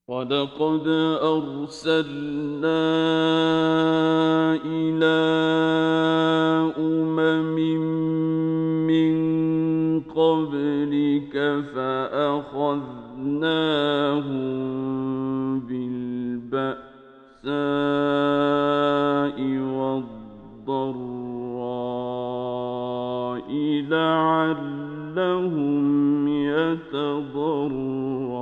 وَلَقَدْ أَرْسَلْنَا إِلَىٰ أُمَمٍ مِّن قَبْلِكَ فَأَخَذْنَاهُم بِالْبَأْسَاءِ وَالضَّرَّاءِ لَعَلَّهُمْ يَتَضَرَّعُونَ